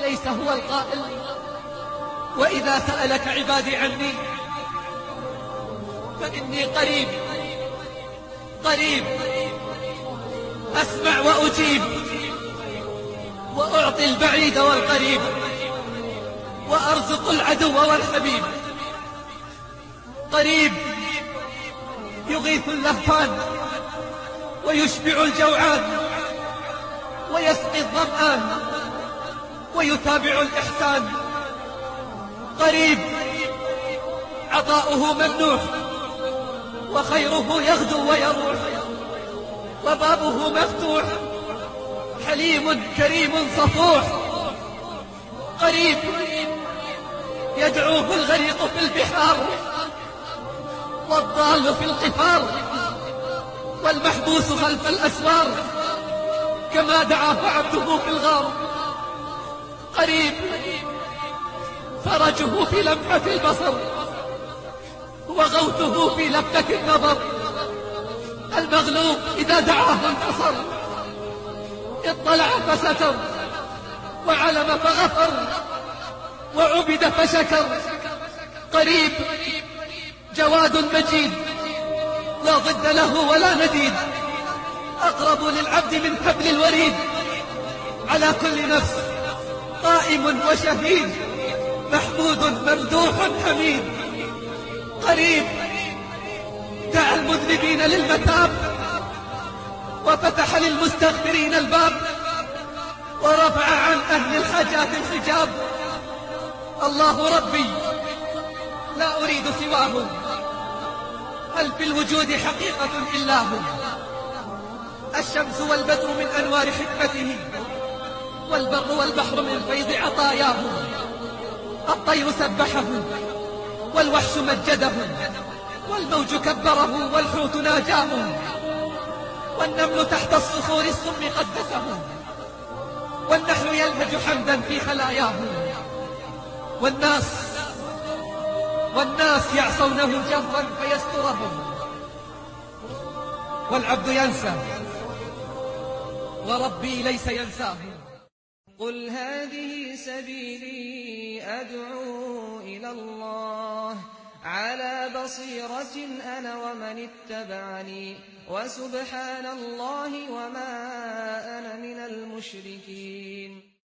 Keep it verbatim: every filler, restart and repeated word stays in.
أليس هو القائل: وإذا سألك عبادي عني فإني قريب قريب أسمع وأجيب، وأعطي البعيد والقريب، وأرزق العدو والحبيب. قريب يغيث اللهفان ويشبع الجوعان ويسقي الظمآن ويتابع الإحسان. قريب عطاؤه ممنوح وخيره يغدو ويروح، وبابه مفتوح حليم كريم صفوح. قريب يدعوه الغريق في البحار والضال في القفار والمحبوس خلف الأسوار، كما دعاه عبده في الغار. قريب فرجه في لمحة البصر وغوثه في لفتة النظر. المغلوب إذا دعاه انتصر، اطلع فستر، وعلم فغفر، وعبد فشكر. قريب جواد مجيد لا ضد له ولا نديد، أقرب للعبد من حبل الوريد، على كل نفس قائم وشهيد، محمود ممدوح حميد. قريب دعا المذنبين للمتاب وفتح للمستغفرين الباب، ورفع عن أهل الحاجات الحجاب. الله ربي لا أريد سواه، هل في الوجود حقيقة إلا هو؟ الشمس والبدر من أنوار حكمته، والبر والبحر من فيض عطاياه. الطير سبحه والوحش مجده، والموج كبره والحوت ناجاه، والنمل تحت الصخور السم قدسه، والنحل يلهج حمدا في خلاياه. والناس والناس يعصونه جهرا فيسترهم، والعبد ينسى وربي ليس ينساه. قل هذه سبيلي أدعو إلى الله، على بصيرة أنا ومن اتبعني، وسبحان الله وما أنا من المشركين.